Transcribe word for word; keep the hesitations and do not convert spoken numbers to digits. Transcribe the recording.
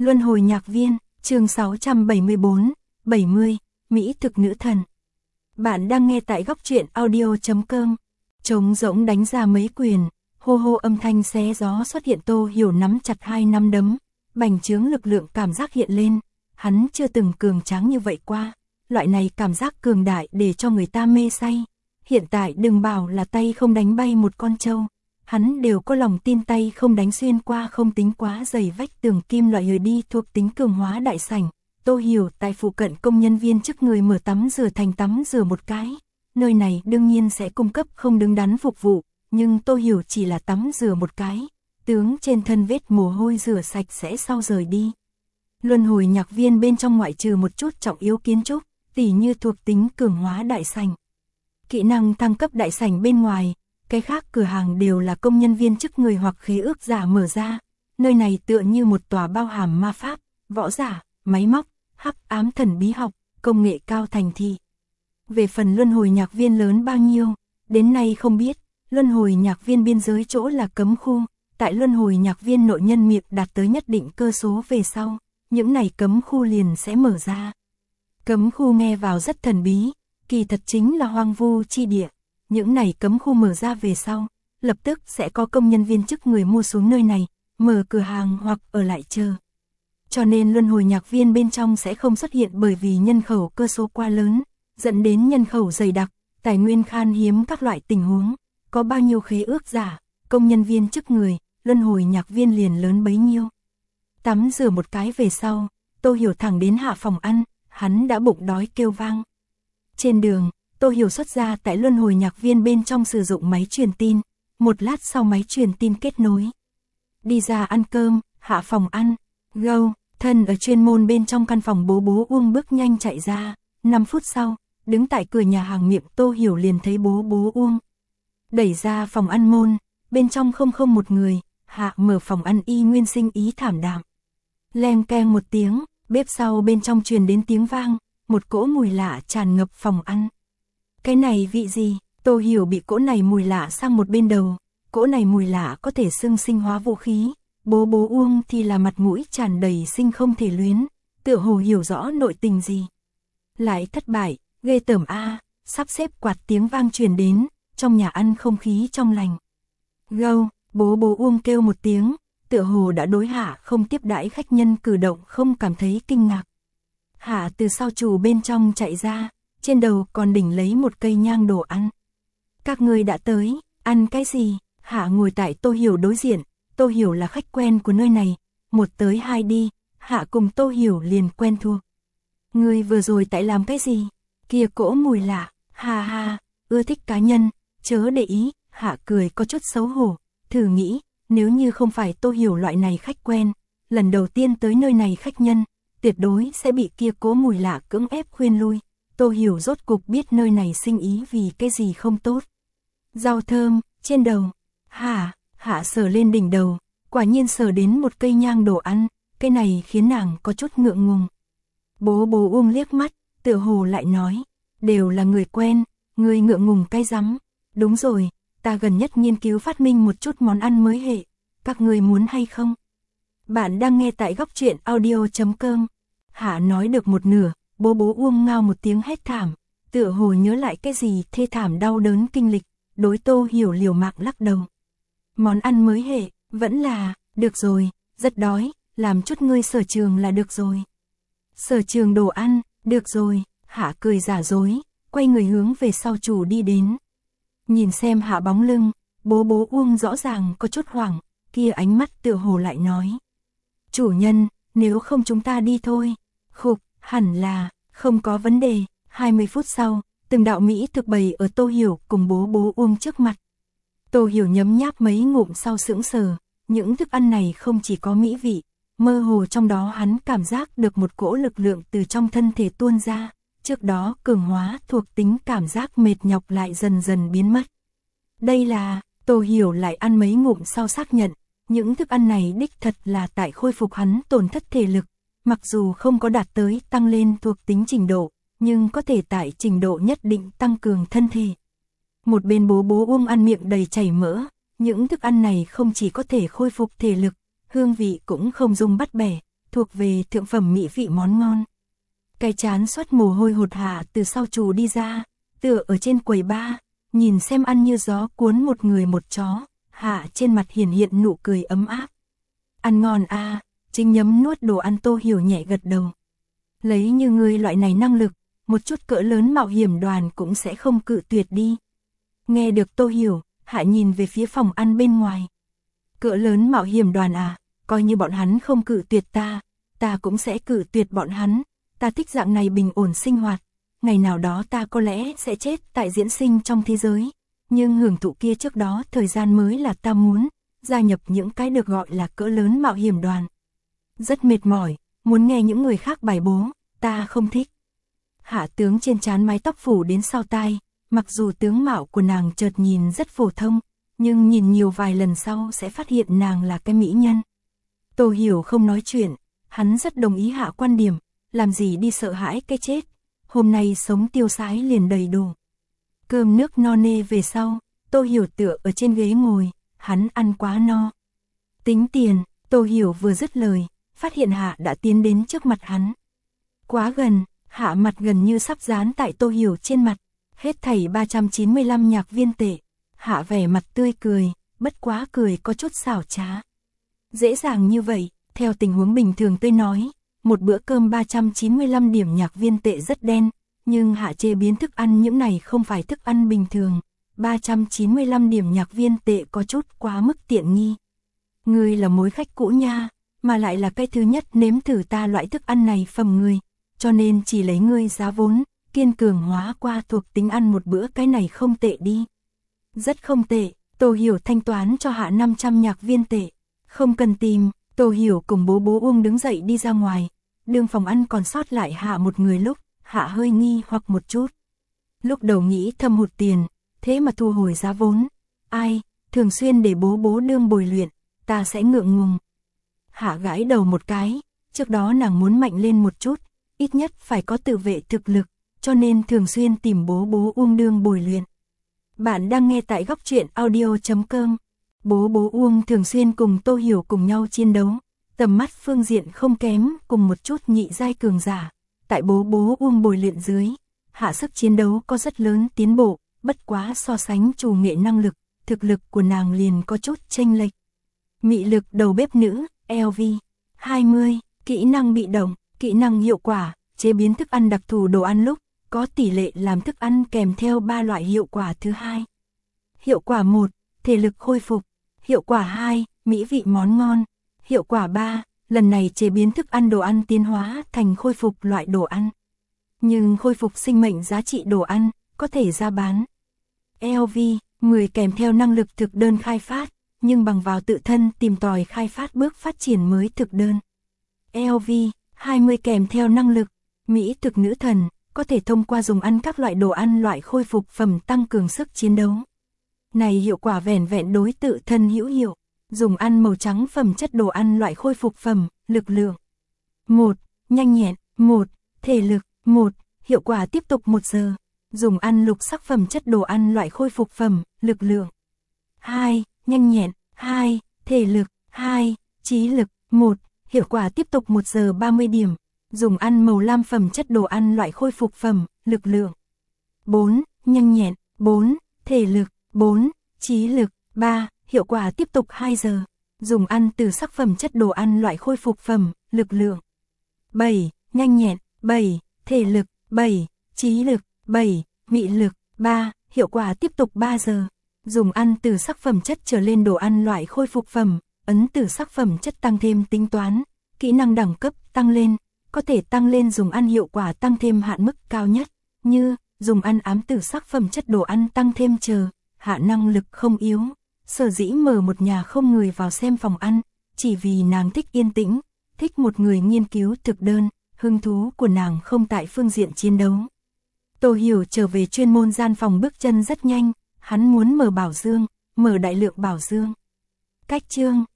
Luân hồi nhạc viên, chương sáu trăm bảy mươi bốn, bảy mươi, Mỹ thực nữ thần. Bạn đang nghe tại góc truyện audio chấm com. Trống rỗng đánh ra mấy quyền, hô hô âm thanh xé gió xuất hiện. Tô Hiểu nắm chặt hai nắm đấm, bành trướng lực lượng cảm giác hiện lên. Hắn chưa từng cường tráng như vậy qua, loại này cảm giác cường đại để cho người ta mê say. Hiện tại đừng bảo là tay không đánh bay một con trâu, hắn đều có lòng tin tay không đánh xuyên qua không tính quá dày vách tường kim loại hời đi thuộc tính cường hóa đại sảnh. Tô Hiểu tại phụ cận công nhân viên chức người mở tắm rửa thành tắm rửa một cái. Nơi này đương nhiên sẽ cung cấp không đứng đắn phục vụ, nhưng Tô Hiểu chỉ là tắm rửa một cái, tướng trên thân vết mồ hôi rửa sạch sẽ sau rời đi. Luân hồi nhạc viên bên trong ngoại trừ một chút trọng yếu kiến trúc, tỉ như thuộc tính cường hóa đại sảnh, kỹ năng thăng cấp đại sảnh bên ngoài, cái khác cửa hàng đều là công nhân viên chức người hoặc khế ước giả mở ra. Nơi này tựa như một tòa bao hàm ma pháp, võ giả, máy móc, hắc ám thần bí học, công nghệ cao thành thị. Về phần luân hồi nhạc viên lớn bao nhiêu, đến nay không biết. Luân hồi nhạc viên biên giới chỗ là cấm khu, tại luân hồi nhạc viên nội nhân miệng đạt tới nhất định cơ số về sau, những này cấm khu liền sẽ mở ra. Cấm khu nghe vào rất thần bí, kỳ thật chính là hoang vu chi địa. Những này cấm khu mở ra về sau, lập tức sẽ có công nhân viên chức người mua xuống nơi này, mở cửa hàng hoặc ở lại chờ. Cho nên luân hồi nhạc viên bên trong sẽ không xuất hiện bởi vì nhân khẩu cơ số quá lớn, dẫn đến nhân khẩu dày đặc, tài nguyên khan hiếm các loại tình huống. Có bao nhiêu khế ước giả, công nhân viên chức người, luân hồi nhạc viên liền lớn bấy nhiêu. Tắm rửa một cái về sau, Tô Hiểu thẳng đến hạ phòng ăn, hắn đã bụng đói kêu vang. Trên đường, Tô Hiểu xuất ra tại luân hồi nhạc viên bên trong sử dụng máy truyền tin, một lát sau máy truyền tin kết nối. Đi ra ăn cơm, hạ phòng ăn, gâu, thân ở chuyên môn bên trong căn phòng bố bố Uông bước nhanh chạy ra, năm phút sau, đứng tại cửa nhà hàng miệng Tô Hiểu liền thấy bố bố Uông. Đẩy ra phòng ăn môn, bên trong không không một người, hạ mở phòng ăn y nguyên sinh ý thảm đạm. Leng keng một tiếng, bếp sau bên trong truyền đến tiếng vang, một cỗ mùi lạ tràn ngập phòng ăn. Cái này vị gì? Tô Hiểu bị cỗ này mùi lạ sang một bên đầu, cỗ này mùi lạ có thể xưng sinh hóa vũ khí, bố bố Uông thì là mặt mũi tràn đầy sinh không thể luyến, tựa hồ hiểu rõ nội tình gì. Lại thất bại, ghê tởm a, sắp xếp quạt tiếng vang truyền đến, trong nhà ăn không khí trong lành. Gâu, bố bố Uông kêu một tiếng, tựa hồ đã đối hạ không tiếp đãi khách nhân cử động không cảm thấy kinh ngạc. Hạ từ sau chủ bên trong chạy ra, trên đầu còn đỉnh lấy một cây nhang đồ ăn. Các người đã tới, ăn cái gì? Hạ ngồi tại Tô Hiểu đối diện, Tô Hiểu là khách quen của nơi này, một tới hai đi, Hạ cùng Tô Hiểu liền quen thuộc. Người vừa rồi tại làm cái gì? Kia cỗ mùi lạ, ha ha, ưa thích cá nhân, chớ để ý. Hạ cười có chút xấu hổ, thử nghĩ, nếu như không phải Tô Hiểu loại này khách quen, lần đầu tiên tới nơi này khách nhân, tuyệt đối sẽ bị kia cố mùi lạ cưỡng ép khuyên lui. Tô Hiểu rốt cục biết nơi này sinh ý vì cái gì không tốt. Rau thơm, trên đầu, hả, Hạ sờ lên đỉnh đầu, quả nhiên sờ đến một cây nhang đồ ăn, cái này khiến nàng có chút ngượng ngùng. Bố bố Uông liếc mắt, tựa hồ lại nói, đều là người quen, người ngượng ngùng cái rắm. Đúng rồi, ta gần nhất nghiên cứu phát minh một chút món ăn mới hệ, các người muốn hay không? Bạn đang nghe tại góc truyện audio chấm com. Hạ nói được một nửa, bố bố Uông ngao một tiếng hét thảm, tựa hồ nhớ lại cái gì thê thảm đau đớn kinh lịch, đối Tô Hiểu liều mạng lắc đầu. Món ăn mới hệ, vẫn là, được rồi, rất đói, làm chút ngươi sở trường là được rồi. Sở trường đồ ăn, được rồi, Hạ cười giả dối, quay người hướng về sau chủ đi đến. Nhìn xem Hạ bóng lưng, bố bố Uông rõ ràng có chút hoảng, kia ánh mắt tựa hồ lại nói. Chủ nhân, nếu không chúng ta đi thôi. Khục, hẳn là, không có vấn đề. hai mươi phút sau, từng đạo Mỹ thực bày ở Tô Hiểu cùng bố bố Uông trước mặt. Tô Hiểu nhấm nháp mấy ngụm sau sững sờ, những thức ăn này không chỉ có mỹ vị, mơ hồ trong đó hắn cảm giác được một cỗ lực lượng từ trong thân thể tuôn ra. Trước đó cường hóa thuộc tính cảm giác mệt nhọc lại dần dần biến mất. Đây là, Tô Hiểu lại ăn mấy ngụm sau xác nhận, những thức ăn này đích thật là tại khôi phục hắn tổn thất thể lực, mặc dù không có đạt tới tăng lên thuộc tính trình độ, nhưng có thể tại trình độ nhất định tăng cường thân thể. Một bên bố bố Uông ăn miệng đầy chảy mỡ, những thức ăn này không chỉ có thể khôi phục thể lực, hương vị cũng không dùng bắt bẻ, thuộc về thượng phẩm mỹ vị món ngon. Cái chán xuất mồ hôi hột Hạ từ sau trù đi ra, tựa ở trên quầy bar, nhìn xem ăn như gió cuốn một người một chó, Hạ trên mặt hiển hiện nụ cười ấm áp. Ăn ngon a, chính nhấm nuốt đồ ăn Tô Hiểu nhẹ gật đầu. Lấy như ngươi loại này năng lực, một chút cỡ lớn mạo hiểm đoàn cũng sẽ không cự tuyệt đi. Nghe được Tô Hiểu, Hạ nhìn về phía phòng ăn bên ngoài. Cỡ lớn mạo hiểm đoàn à, coi như bọn hắn không cự tuyệt ta, ta cũng sẽ cự tuyệt bọn hắn. Ta thích dạng này bình ổn sinh hoạt, ngày nào đó ta có lẽ sẽ chết tại diễn sinh trong thế giới, nhưng hưởng thụ kia trước đó thời gian mới là ta muốn, gia nhập những cái được gọi là cỡ lớn mạo hiểm đoàn. Rất mệt mỏi, muốn nghe những người khác bài bố, ta không thích. Hạ tướng trên trán mái tóc phủ đến sau tai, mặc dù tướng mạo của nàng chợt nhìn rất phổ thông, nhưng nhìn nhiều vài lần sau sẽ phát hiện nàng là cái mỹ nhân. Tô Hiểu không nói chuyện, hắn rất đồng ý Hạ quan điểm, làm gì đi sợ hãi cái chết, hôm nay sống tiêu sái liền đầy đủ. Cơm nước no nê về sau, Tô Hiểu tựa ở trên ghế ngồi, hắn ăn quá no. Tính tiền, Tô Hiểu vừa dứt lời, phát hiện Hạ đã tiến đến trước mặt hắn. Quá gần, Hạ mặt gần như sắp dán tại Tô Hiểu trên mặt, hết thảy ba trăm chín mươi lăm nhạc viên tệ. Hạ vẻ mặt tươi cười, bất quá cười có chút xảo trá. Dễ dàng như vậy, theo tình huống bình thường tôi nói, một bữa cơm ba trăm chín mươi lăm điểm nhạc viên tệ rất đen, nhưng Hạ chế biến thức ăn những này không phải thức ăn bình thường, ba trăm chín mươi lăm điểm nhạc viên tệ có chút quá mức tiện nghi. Ngươi là mối khách cũ nha, mà lại là cái thứ nhất nếm thử ta loại thức ăn này phẩm người, cho nên chỉ lấy ngươi giá vốn, kiên cường hóa qua thuộc tính ăn một bữa cái này không tệ đi. Rất không tệ, Tô Hiểu thanh toán cho Hạ năm trăm nhạc viên tệ. Không cần tìm, Tô Hiểu cùng bố bố Uông đứng dậy đi ra ngoài. Đường phòng ăn còn sót lại Hạ một người lúc, Hạ hơi nghi hoặc một chút. Lúc đầu nghĩ thâm hụt tiền, thế mà thu hồi giá vốn. Ai, thường xuyên để bố bố đương bồi luyện, ta sẽ ngượng ngùng. Hạ gãi đầu một cái, trước đó nàng muốn mạnh lên một chút, ít nhất phải có tự vệ thực lực, cho nên thường xuyên tìm bố bố Uông đương bồi luyện. Bạn đang nghe tại góc truyện audio chấm com. Bố bố Uông thường xuyên cùng Tô Hiểu cùng nhau chiến đấu, tầm mắt phương diện không kém cùng một chút nhị giai cường giả. Tại bố bố Uông bồi luyện dưới, Hạ sức chiến đấu có rất lớn tiến bộ, bất quá so sánh chủ nghệ năng lực, thực lực của nàng liền có chút chênh lệch. Mị lực đầu bếp nữ, L V hai mươi, kỹ năng bị động, kỹ năng hiệu quả, chế biến thức ăn đặc thù đồ ăn lúc, có tỷ lệ làm thức ăn kèm theo ba loại hiệu quả thứ hai. Hiệu quả một, thể lực khôi phục. Hiệu quả hai, mỹ vị món ngon. Hiệu quả ba, lần này chế biến thức ăn đồ ăn tiến hóa thành khôi phục loại đồ ăn. Nhưng khôi phục sinh mệnh giá trị đồ ăn, có thể ra bán. L V mười kèm theo năng lực thực đơn khai phát, nhưng bằng vào tự thân tìm tòi khai phát bước phát triển mới thực đơn. L V hai mươi kèm theo năng lực, mỹ thực nữ thần, có thể thông qua dùng ăn các loại đồ ăn loại khôi phục phẩm tăng cường sức chiến đấu. Này hiệu quả vẻn vẹn đối tự thân hữu hiệu, dùng ăn màu trắng phẩm chất đồ ăn loại khôi phục phẩm, lực lượng. một. Nhanh nhẹn, một. Thể lực, một. Hiệu quả tiếp tục một giờ, dùng ăn lục sắc phẩm chất đồ ăn loại khôi phục phẩm, lực lượng. hai. Nhanh nhẹn, hai. Thể lực, hai. Trí lực, một. Hiệu quả tiếp tục một giờ ba mươi điểm, dùng ăn màu lam phẩm chất đồ ăn loại khôi phục phẩm, lực lượng. bốn. Nhanh nhẹn, bốn. Thể lực, bốn. Trí lực, ba. Hiệu quả tiếp tục hai giờ, dùng ăn từ sắc phẩm chất đồ ăn loại khôi phục phẩm, lực lượng. bảy. Nhanh nhẹn, bảy. Thể lực, bảy. Trí lực, bảy. Mị lực, ba. Hiệu quả tiếp tục ba giờ, dùng ăn từ sắc phẩm chất trở lên đồ ăn loại khôi phục phẩm, ấn từ sắc phẩm chất tăng thêm tính toán, kỹ năng đẳng cấp tăng lên, có thể tăng lên dùng ăn hiệu quả tăng thêm hạn mức cao nhất, như dùng ăn ám tử sắc phẩm chất đồ ăn tăng thêm chờ, hạ năng lực không yếu. Sở dĩ mở một nhà không người vào xem phòng ăn, chỉ vì nàng thích yên tĩnh, thích một người nghiên cứu thực đơn, hứng thú của nàng không tại phương diện chiến đấu. Tô Hiểu trở về chuyên môn gian phòng bước chân rất nhanh, hắn muốn mở bảo dương, mở đại lượng bảo dương. Cách chương